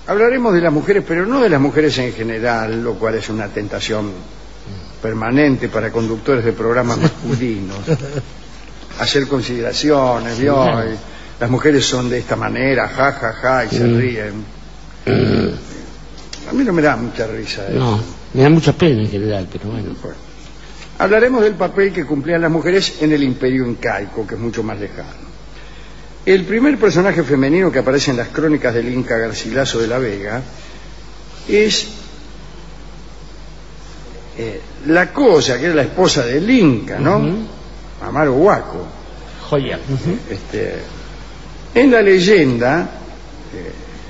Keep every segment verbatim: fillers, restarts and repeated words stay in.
hablaremos de las mujeres, pero no de las mujeres en general, lo cual es una tentación permanente para conductores de programas masculinos. Hacer consideraciones, ¿vio? Y las mujeres son de esta manera, ja, ja, ja, y se ríen. A mí no me da mucha risa eso. No, me da mucha pena en general, pero bueno. Bueno, hablaremos del papel que cumplían las mujeres en el imperio incaico, que es mucho más lejano. El primer personaje femenino que aparece en las crónicas del Inca Garcilaso de la Vega es eh, la Colla, que era la esposa del Inca, ¿no? Uh-huh. Amaro Huaco. Joya. Uh-huh. Este, en la leyenda, eh,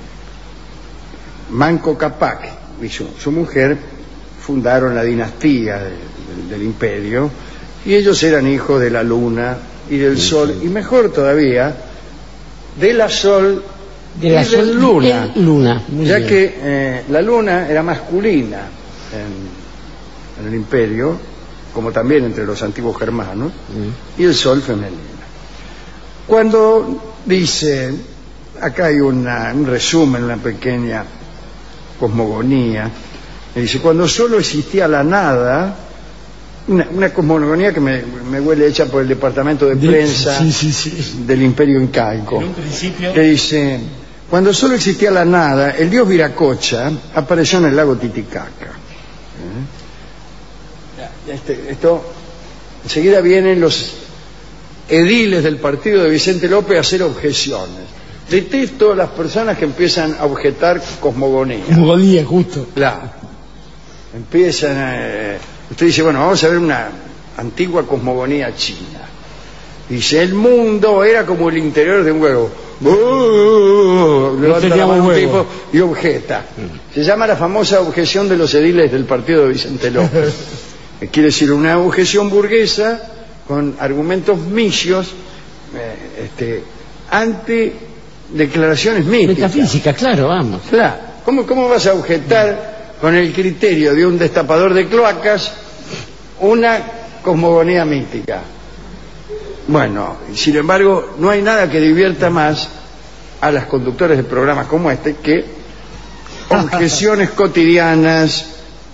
Manco Cápac y su, su mujer fundaron la dinastía de, de, del imperio, y ellos eran hijos de la luna y del sol, y mejor todavía, de la sol de la y sol del luna, y luna. ya bien. que eh, la luna era masculina en, en el imperio, como también entre los antiguos germanos, mm. y el sol femenina. Cuando dice, acá hay una, un resumen, una pequeña cosmogonía, dice, cuando solo existía la nada, una, una cosmogonía que me, me huele hecha por el departamento de prensa sí, sí, sí. del imperio incaico, en un principio... que dice, cuando solo existía la nada, el dios Viracocha apareció en el lago Titicaca. ¿Eh? Este, esto, enseguida vienen los ediles del partido de Vicente López a hacer objeciones. Detesto a las personas que empiezan a objetar cosmogonía. Cosmogonía, justo. Claro. Empiezan a... Eh, usted dice, bueno, vamos a ver una antigua cosmogonía china. Dice, el mundo era como el interior de un huevo. Uh, levanta la mano un tipo y objeta. Se llama la famosa objeción de los ediles del partido de Vicente López. Quiere decir una objeción burguesa con argumentos misios eh, este, ante declaraciones místicas. Metafísica, claro, vamos. Claro. ¿Cómo, ¿Cómo vas a objetar con el criterio de un destapador de cloacas una cosmogonía mística? Bueno, sin embargo, no hay nada que divierta más a las conductores de programas como este que objeciones cotidianas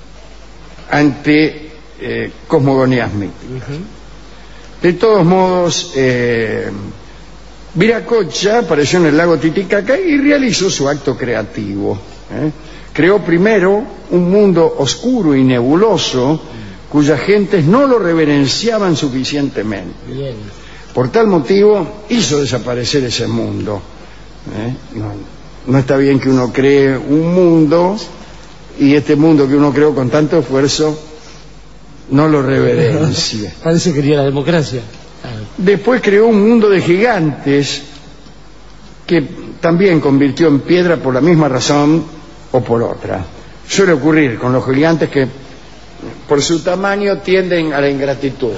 ante eh, cosmogonías místicas. Uh-huh. De todos modos, eh, Viracocha apareció en el lago Titicaca y realizó su acto creativo. ¿eh? Creó primero un mundo oscuro y nebuloso cuyas gentes no lo reverenciaban suficientemente. Bien. Por tal motivo hizo desaparecer ese mundo. ¿eh? No, no está bien que uno cree un mundo y este mundo que uno creó con tanto esfuerzo no lo reverencie. Parece que quería la democracia. Después creó un mundo de gigantes que también convirtió en piedra por la misma razón o por otra. Suele ocurrir con los gigantes que por su tamaño tienden a la ingratitud.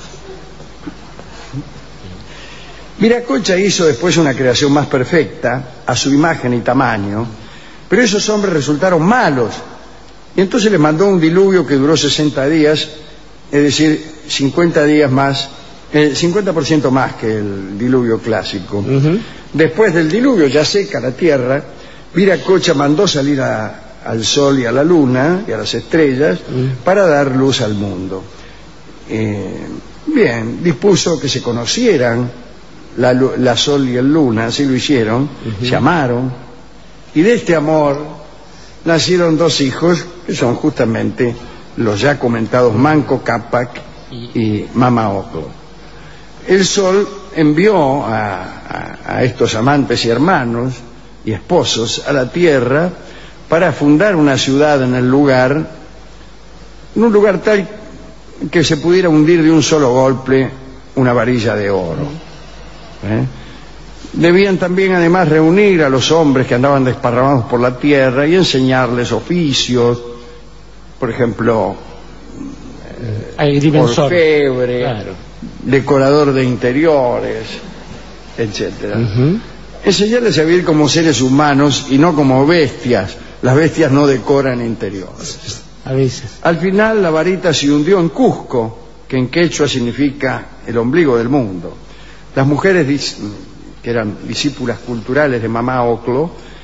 Viracocha hizo después una creación más perfecta a su imagen y tamaño, pero esos hombres resultaron malos y entonces les mandó un diluvio que duró sesenta días, es decir, cincuenta días más, eh, cincuenta por ciento más que el diluvio clásico. Uh-huh. Después del diluvio, ya seca la tierra, Viracocha mandó salir a al sol y a la luna y a las estrellas mm. para dar luz al mundo. Eh, bien, dispuso que se conocieran la, la sol y el luna, así lo hicieron, uh-huh. se amaron, y de este amor nacieron dos hijos que son justamente los ya comentados Manco Cápac y Mama Ocllo. El sol envió a, a, a estos amantes y hermanos y esposos a la tierra para fundar una ciudad en el lugar, en un lugar tal que se pudiera hundir de un solo golpe una varilla de oro. ¿Eh? Debían también además reunir a los hombres que andaban desparramados por la tierra y enseñarles oficios, por ejemplo, eh, orfebre, claro. decorador de interiores, etcétera. Uh-huh. Enseñarles a vivir como seres humanos y no como bestias. Las bestias no decoran interiores. A veces. Al final la varita se hundió en Cusco, que en quechua significa el ombligo del mundo. Las mujeres, que eran discípulas culturales de Mama Ocllo,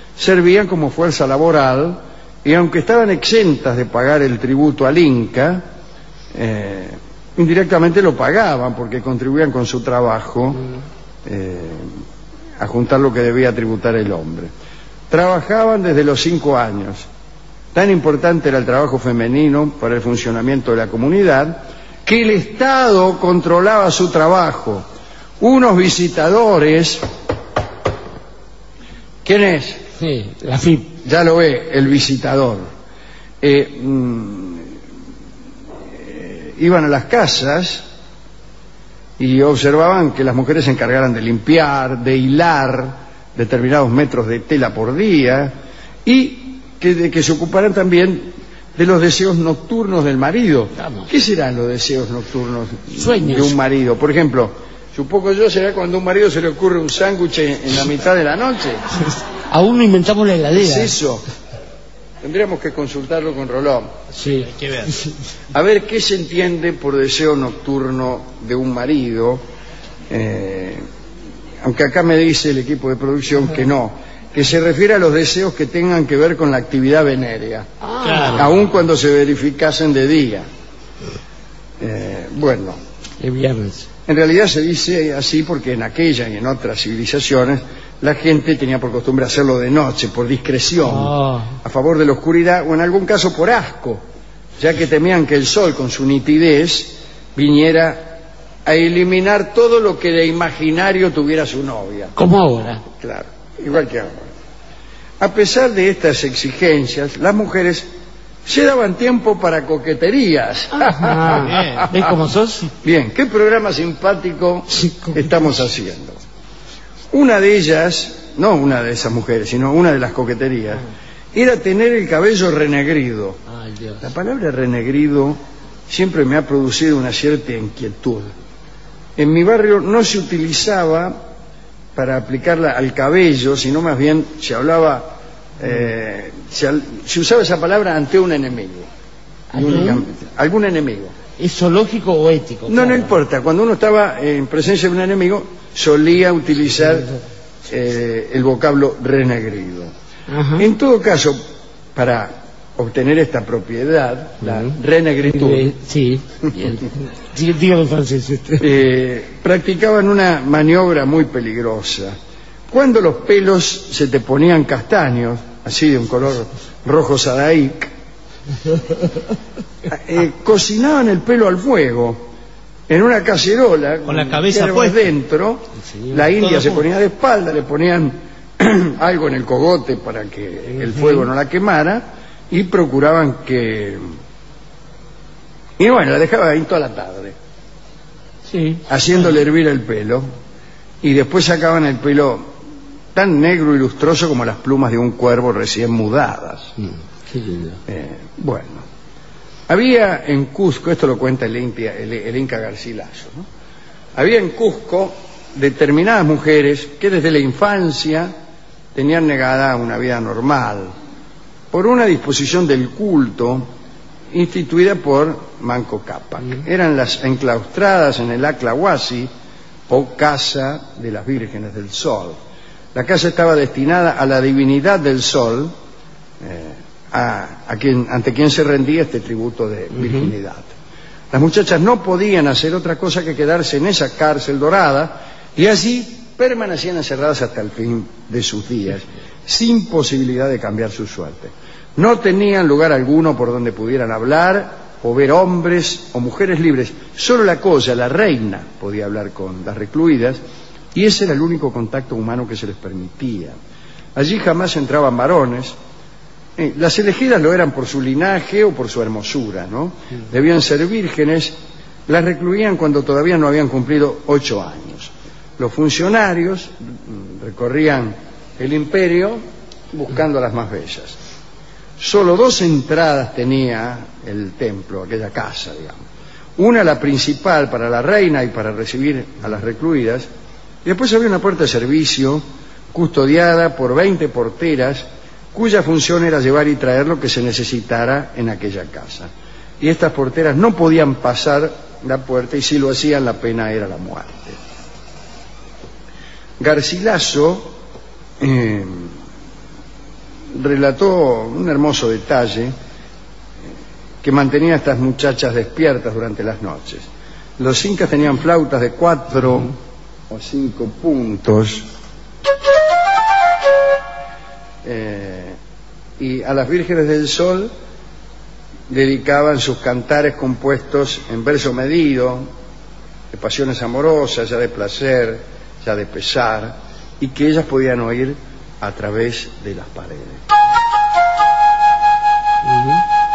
servían como fuerza laboral y aunque estaban exentas de pagar el tributo al Inca, eh, indirectamente lo pagaban porque contribuían con su trabajo eh, a juntar lo que debía tributar el hombre. Trabajaban desde los cinco años. Tan importante era el trabajo femenino para el funcionamiento de la comunidad que el Estado controlaba su trabajo. Unos visitadores... ¿Quién es? Sí, la F I P. Ya lo ve, el visitador. Eh, mm, eh, iban a las casas y observaban que las mujeres se encargaran de limpiar, de hilar determinados metros de tela por día y que, de que se ocuparan también de los deseos nocturnos del marido. Vamos. ¿Qué serán los deseos nocturnos Sueños. de un marido? Por ejemplo, supongo yo será cuando a un marido se le ocurre un sándwich en la mitad de la noche. Aún no inventamos la heladera. ¿Es eso? Tendríamos que consultarlo con Rolón. Sí. Hay que ver. A ver qué se entiende por deseo nocturno de un marido. Eh, aunque acá me dice el equipo de producción que no, que se refiere a los deseos que tengan que ver con la actividad venérea, Ah, Claro. aun cuando se verificasen de día. Eh, bueno, el viernes. en realidad se dice así porque en aquella y en otras civilizaciones la gente tenía por costumbre hacerlo de noche, por discreción, Oh. a favor de la oscuridad o en algún caso por asco, ya que temían que el sol con su nitidez viniera a eliminar todo lo que de imaginario tuviera su novia. Como ahora. Claro, igual que ahora. A pesar de estas exigencias, las mujeres se daban tiempo para coqueterías. Ah, ¿ves cómo sos? Bien, ¿qué programa simpático Sí, cómo- estamos haciendo? Una de ellas, no una de esas mujeres, sino una de las coqueterías, era tener el cabello renegrido. Ay, Dios. La palabra renegrido siempre me ha producido una cierta inquietud. En mi barrio no se utilizaba para aplicarla al cabello, sino más bien se hablaba, eh, se, al- se usaba esa palabra ante un enemigo. Y ¿Algún? únicamente. Algún enemigo. ¿Es zoológico o ético? No, no Claro. importa. Cuando uno estaba en presencia de un enemigo, solía utilizar eh, el vocablo renegrido. Ajá. En todo caso, para obtener esta propiedad, la Ujú. renegritud, Eh, Sí. Bien. Sí, dígalo en francés. Este. eh, practicaban una maniobra muy peligrosa. Cuando los pelos se te ponían castaños, así de un color rojo sadaic, eh, cocinaban el pelo al fuego en una cacerola Con la cabeza hierbas puesta. dentro. Sí, La india todo se junto. ponía de espalda, le ponían algo en el cogote para que el fuego no la quemara y procuraban que... Y bueno, la dejaba ahí toda la tarde, Sí. haciéndole hervir el pelo, y después sacaban el pelo tan negro y lustroso como las plumas de un cuervo recién mudadas. Mm, Qué lindo. Eh, bueno, había en Cusco, esto lo cuenta el, Inca, el, el Inca Garcilaso, ¿no? Había en Cusco determinadas mujeres que desde la infancia tenían negada una vida normal por una disposición del culto instituida por Manco Cápac. Eran las enclaustradas en el Aclahuasi, o Casa de las Vírgenes del Sol. La casa estaba destinada a la divinidad del sol, eh, a, a quien, ante quien se rendía este tributo de virginidad. Las muchachas no podían hacer otra cosa que quedarse en esa cárcel dorada y allí permanecían encerradas hasta el fin de sus días, sin posibilidad de cambiar su suerte. No tenían lugar alguno por donde pudieran hablar o ver hombres o mujeres libres. Solo la cosa, la reina, podía hablar con las recluidas y ese era el único contacto humano que se les permitía. Allí jamás entraban varones. Eh, las elegidas lo eran por su linaje o por su hermosura, ¿no? Debían ser vírgenes. Las recluían cuando todavía no habían cumplido ocho años. Los funcionarios mm, recorrían el imperio buscando a las más bellas. Solo dos entradas tenía el templo, aquella casa, digamos. Una, la principal, para la reina y para recibir a las recluidas. Y después había una puerta de servicio custodiada por veinte porteras, cuya función era llevar y traer lo que se necesitara en aquella casa. Y estas porteras no podían pasar la puerta y si lo hacían la pena era la muerte. Garcilaso eh, relató un hermoso detalle que mantenía a estas muchachas despiertas durante las noches. Los incas tenían flautas de cuatro o cinco puntos eh, y a las vírgenes del sol dedicaban sus cantares compuestos en verso medido, de pasiones amorosas, ya de placer, ya de pesar, y que ellas podían oír a través de las paredes. Uh-huh.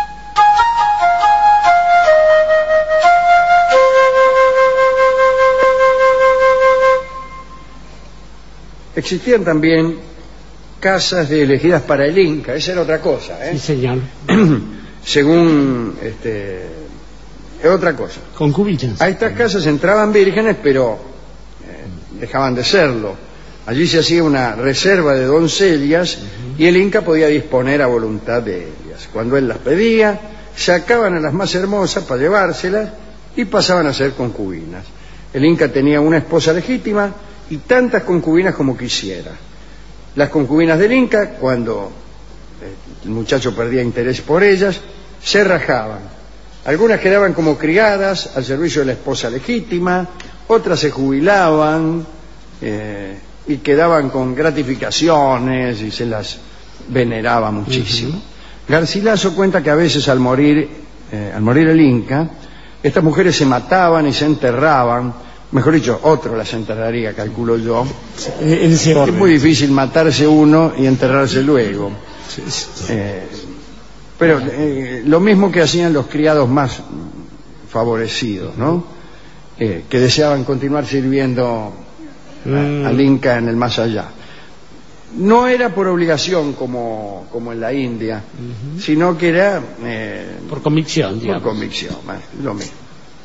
Existían también casas de elegidas para el Inca, esa era otra cosa, ¿eh? Sí, señor. Según, este, es otra cosa. Concubinas. A estas casas entraban vírgenes, pero eh, dejaban de serlo. Allí se hacía una reserva de doncellas uh-huh. y el Inca podía disponer a voluntad de ellas. Cuando él las pedía, sacaban a las más hermosas para llevárselas y pasaban a ser concubinas. El Inca tenía una esposa legítima y tantas concubinas como quisiera. Las concubinas del Inca, cuando el muchacho perdía interés por ellas, se rajaban. Algunas quedaban como criadas al servicio de la esposa legítima, otras se jubilaban eh, y quedaban con gratificaciones y se las veneraba muchísimo. Uh-huh. Garcilaso cuenta que a veces al morir, eh, al morir el Inca, estas mujeres se mataban y se enterraban. Mejor dicho, otro las enterraría, calculo yo. Es muy difícil matarse uno y enterrarse luego. Eh, pero eh, lo mismo que hacían los criados más favorecidos, ¿no? Eh, que deseaban continuar sirviendo a, al Inca en el más allá. No era por obligación como, como en la India, uh-huh. sino que era... Eh, por convicción, digamos. Por convicción, eh, lo mismo.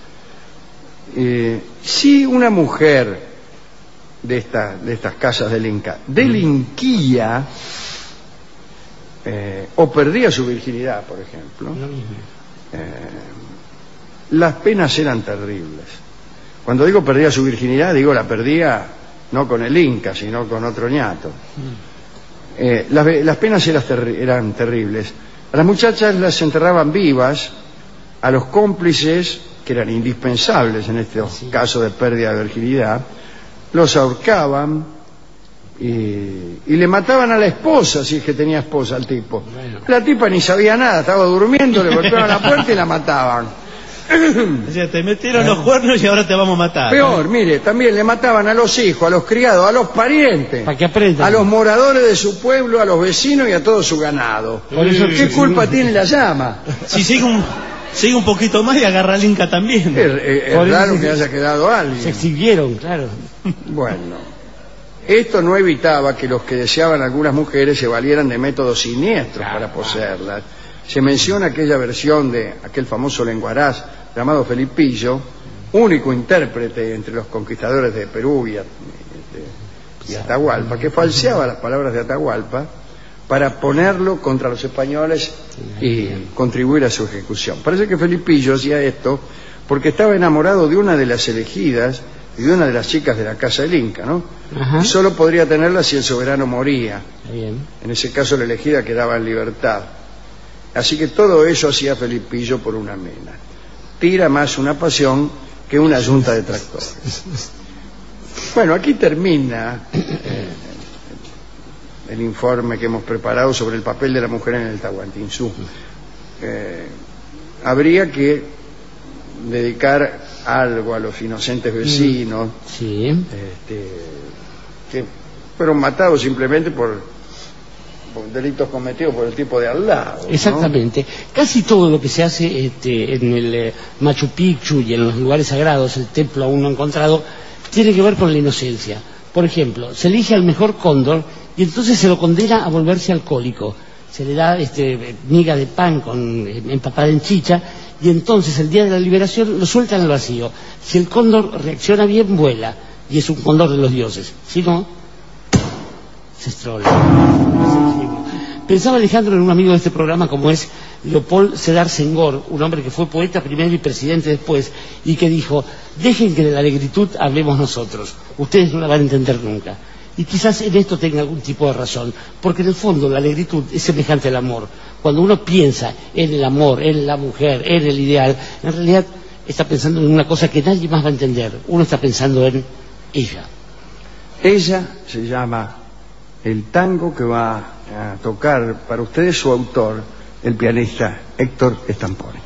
Eh, si una mujer de, esta, de estas casas del Inca delinquía eh, o perdía su virginidad, por ejemplo, eh, las penas eran terribles. Cuando digo perdía su virginidad, digo la perdía no con el Inca, sino con otro ñato. Eh, las, las penas eran, terri eran terribles. A las muchachas las enterraban vivas, a los cómplices, que eran indispensables en este sí. caso de pérdida de virginidad, los ahorcaban y, y le mataban a la esposa, si es que tenía esposa el tipo. Bueno. La tipa ni sabía nada, estaba durmiendo, le golpeaban la puerta y la mataban. O sea, te metieron los cuernos y ahora te vamos a matar. Peor, ¿no? Mire, también le mataban a los hijos, a los criados, a los parientes, para que aprendan, a los moradores de su pueblo, a los vecinos y a todo su ganado. Por eso, ¿qué sí, culpa sí. tiene la llama? Si sigue un... Sigue un poquito más y agarra al Inca también. Es, es, es raro que haya quedado alguien. Se exhibieron, claro. Bueno, esto no evitaba que los que deseaban algunas mujeres se valieran de métodos siniestros claro, para poseerlas. Se menciona aquella versión de aquel famoso lenguaraz llamado Felipillo, único intérprete entre los conquistadores de Perú y, de, y Atahualpa, que falseaba las palabras de Atahualpa para ponerlo contra los españoles y contribuir a su ejecución. Parece que Felipillo hacía esto porque estaba enamorado de una de las elegidas y de una de las chicas de la casa del Inca, ¿no? Ajá. Y solo podría tenerla si el soberano moría. Bien. En ese caso la elegida quedaba en libertad. Así que todo eso hacía Felipillo por una mena. Tira más una pasión que una yunta de tractores. Bueno, aquí termina... Eh, el informe que hemos preparado sobre el papel de la mujer en el Tahuantinsuyo. Eh, habría que dedicar algo a los inocentes vecinos sí. este, que fueron matados simplemente por, por delitos cometidos por el tipo de al lado. Exactamente. ¿No? Casi todo lo que se hace este, en el eh, Machu Picchu y en los lugares sagrados, el templo aún no encontrado, tiene que ver con la inocencia. Por ejemplo, se elige al mejor cóndor y entonces se lo condena a volverse alcohólico. Se le da este, miga de pan con, eh, empapada en chicha y entonces el día de la liberación lo sueltan al vacío. Si el cóndor reacciona bien, vuela y es un cóndor de los dioses. Si no, se estrola. Pensaba Alejandro en un amigo de este programa como es Leopold Sedar Senghor, un hombre que fue poeta primero y presidente después, y que dijo: dejen que de la alegritud hablemos nosotros, ustedes no la van a entender nunca. Y quizás en esto tenga algún tipo de razón, porque en el fondo la negritud es semejante al amor. Cuando uno piensa en el amor, en la mujer, en el ideal, en realidad está pensando en una cosa que nadie más va a entender. Uno está pensando en ella. Ella se llama el tango que va a tocar para ustedes su autor, el pianista Héctor Stamponi.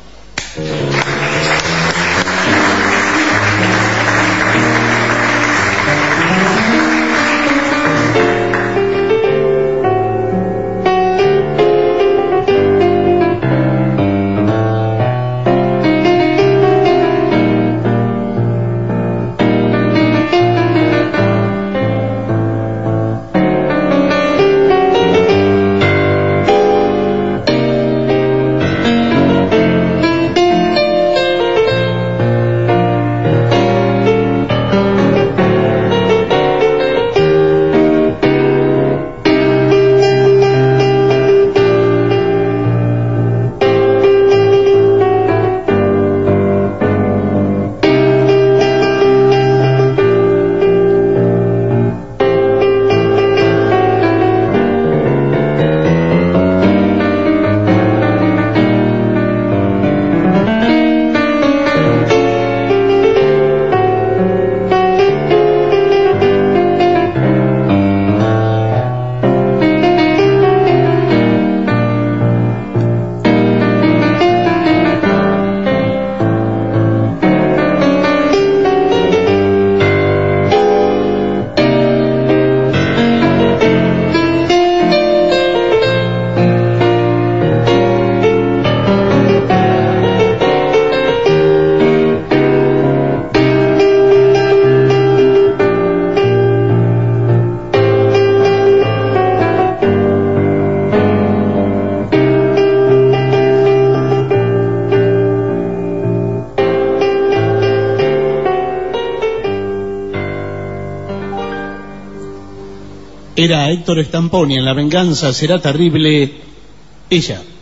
Era Héctor Stamponi en La venganza será terrible, ella.